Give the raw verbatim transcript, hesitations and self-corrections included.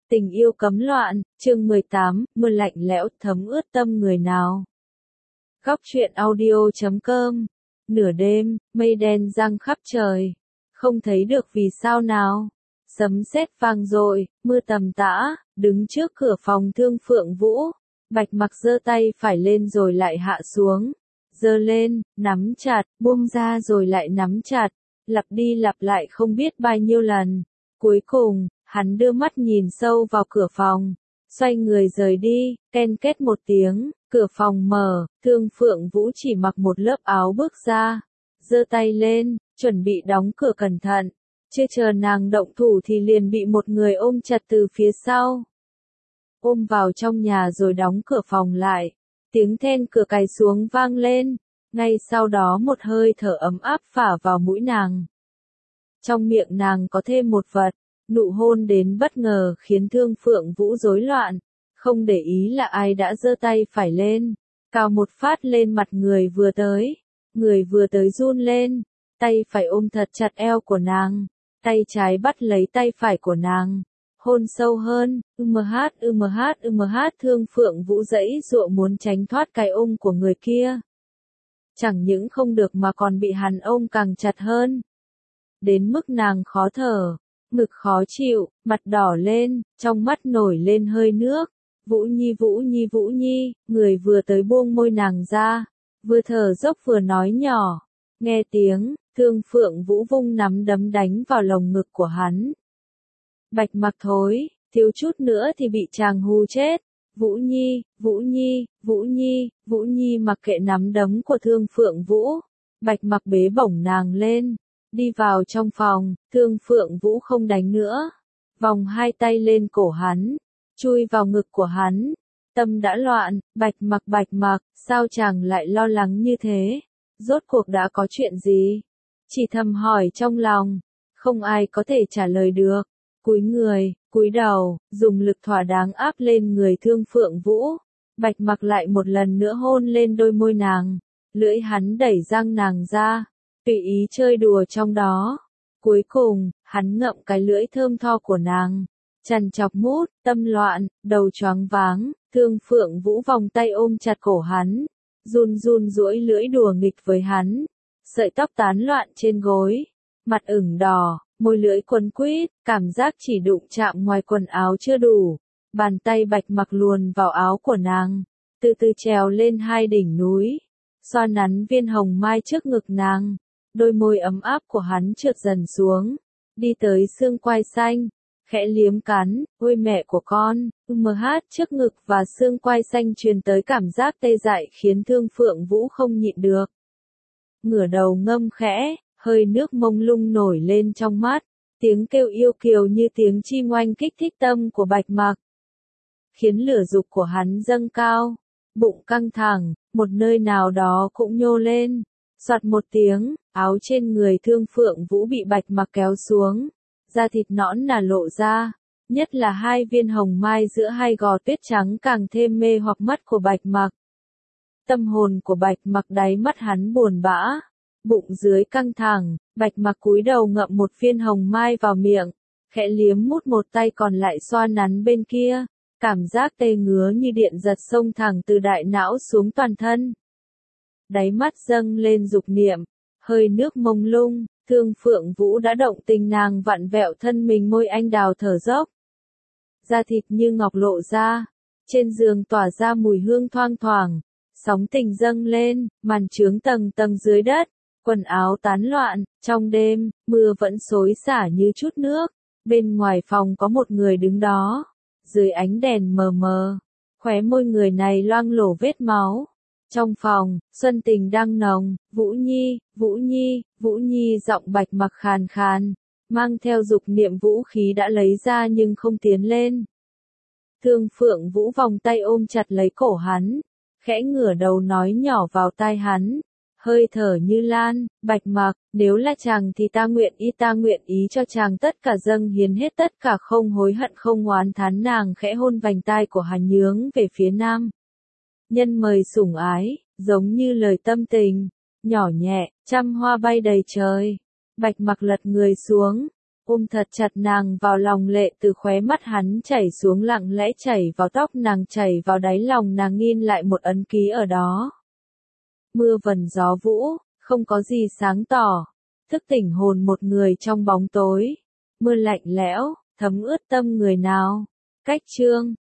Tình yêu cấm loạn, chương mười tám, mưa lạnh lẽo thấm ướt tâm người nào. Góc truyện audio chấm com. Nửa đêm, mây đen giăng khắp trời. Không thấy được vì sao nào. Sấm sét vang dội, mưa tầm tã, đứng trước cửa phòng Thương Phượng Vũ. Bạch Mặc giơ tay phải lên rồi lại hạ xuống. Giơ lên, nắm chặt, buông ra rồi lại nắm chặt. Lặp đi lặp lại không biết bao nhiêu lần. Cuối cùng, hắn đưa mắt nhìn sâu vào cửa phòng, xoay người rời đi, ken két một tiếng, cửa phòng mở, Thương Phượng Vũ chỉ mặc một lớp áo bước ra, giơ tay lên, chuẩn bị đóng cửa cẩn thận, chưa chờ nàng động thủ thì liền bị một người ôm chặt từ phía sau. Ôm vào trong nhà rồi đóng cửa phòng lại, tiếng then cửa cài xuống vang lên, ngay sau đó một hơi thở ấm áp phả vào mũi nàng. Trong miệng nàng có thêm một vật. Nụ hôn đến bất ngờ khiến Thương Phượng Vũ rối loạn, không để ý là ai đã giơ tay phải lên, cào một phát lên mặt người vừa tới, người vừa tới run lên, tay phải ôm thật chặt eo của nàng, tay trái bắt lấy tay phải của nàng, hôn sâu hơn, ưm hát ưm hát ưm hát Thương Phượng Vũ giãy giụa muốn tránh thoát cái ôm của người kia. Chẳng những không được mà còn bị hắn ôm càng chặt hơn. Đến mức nàng khó thở. Ngực khó chịu, mặt đỏ lên, trong mắt nổi lên hơi nước. Vũ Nhi Vũ Nhi Vũ Nhi, người vừa tới buông môi nàng ra, vừa thở dốc vừa nói nhỏ. Nghe tiếng, Thương Phượng Vũ vung nắm đấm đánh vào lồng ngực của hắn. Bạch Mặc thối, thiếu chút nữa thì bị chàng hù chết. Vũ Nhi, Vũ Nhi, Vũ Nhi, Vũ Nhi mặc kệ nắm đấm của Thương Phượng Vũ. Bạch Mặc bế bổng nàng lên. Đi vào trong phòng, Thương Phượng Vũ không đánh nữa. Vòng hai tay lên cổ hắn, chui vào ngực của hắn. Tâm đã loạn, Bạch Mặc Bạch Mặc, sao chàng lại lo lắng như thế? Rốt cuộc đã có chuyện gì? Chỉ thầm hỏi trong lòng, không ai có thể trả lời được. Cúi người, cúi đầu, dùng lực thỏa đáng áp lên người Thương Phượng Vũ. Bạch Mặc lại một lần nữa hôn lên đôi môi nàng, lưỡi hắn đẩy răng nàng ra. Tùy ý chơi đùa trong đó. Cuối cùng, hắn ngậm cái lưỡi thơm tho của nàng. Chằn chọc mút, tâm loạn, đầu choáng váng, Thương Phượng Vũ vòng tay ôm chặt cổ hắn. Run run duỗi lưỡi đùa nghịch với hắn. Sợi tóc tán loạn trên gối. Mặt ửng đỏ, môi lưỡi quấn quýt, cảm giác chỉ đụng chạm ngoài quần áo chưa đủ. Bàn tay Bạch Mặc luồn vào áo của nàng. Từ từ trèo lên hai đỉnh núi. Xoa nắn viên hồng mai trước ngực nàng. Đôi môi ấm áp của hắn trượt dần xuống, đi tới xương quai xanh, khẽ liếm cắn, ôi mẹ của con, ưm hát trước ngực và xương quai xanh truyền tới cảm giác tê dại khiến Thương Phượng Vũ không nhịn được. Ngửa đầu ngâm khẽ, hơi nước mông lung nổi lên trong mắt, tiếng kêu yêu kiều như tiếng chim oanh kích thích tâm của Bạch Mặc. Khiến lửa dục của hắn dâng cao, bụng căng thẳng, một nơi nào đó cũng nhô lên. Soạt một tiếng, áo trên người Thương Phượng Vũ bị Bạch Mặc kéo xuống, da thịt nõn nà lộ ra, nhất là hai viên hồng mai giữa hai gò tuyết trắng càng thêm mê hoặc mắt của Bạch Mặc. Tâm hồn của Bạch Mặc đáy mắt hắn buồn bã, bụng dưới căng thẳng, Bạch Mặc cúi đầu ngậm một viên hồng mai vào miệng, khẽ liếm mút một tay còn lại xoa nắn bên kia, cảm giác tê ngứa như điện giật xông thẳng từ đại não xuống toàn thân. Đáy mắt dâng lên dục niệm, hơi nước mông lung, Thương Phượng Vũ đã động tình nàng vặn vẹo thân mình môi anh đào thở dốc. Da thịt như ngọc lộ ra, trên giường tỏa ra mùi hương thoang thoảng, sóng tình dâng lên, màn trướng tầng tầng dưới đất, quần áo tán loạn, trong đêm, mưa vẫn xối xả như chút nước, bên ngoài phòng có một người đứng đó, dưới ánh đèn mờ mờ, khóe môi người này loang lổ vết máu. Trong phòng, xuân tình đang nồng, Vũ Nhi, Vũ Nhi, Vũ Nhi giọng Bạch Mặc khàn khàn, mang theo dục niệm vũ khí đã lấy ra nhưng không tiến lên. Thương Phượng Vũ vòng tay ôm chặt lấy cổ hắn, khẽ ngửa đầu nói nhỏ vào tai hắn, hơi thở như lan, Bạch Mặc, nếu là chàng thì ta nguyện ý ta nguyện ý cho chàng tất cả dâng hiến hết tất cả không hối hận không oán thán nàng khẽ hôn vành tai của hắn nhướng về phía nam. Nhân mời sủng ái, giống như lời tâm tình, nhỏ nhẹ, trăm hoa bay đầy trời. Bạch Mặc lật người xuống, ôm thật chặt nàng vào lòng, lệ từ khóe mắt hắn chảy xuống lặng lẽ chảy vào tóc nàng, chảy vào đáy lòng nàng, in lại một ấn ký ở đó. Mưa vần gió vũ, không có gì sáng tỏ, thức tỉnh hồn một người trong bóng tối. Mưa lạnh lẽo, thấm ướt tâm người nào. Cách chương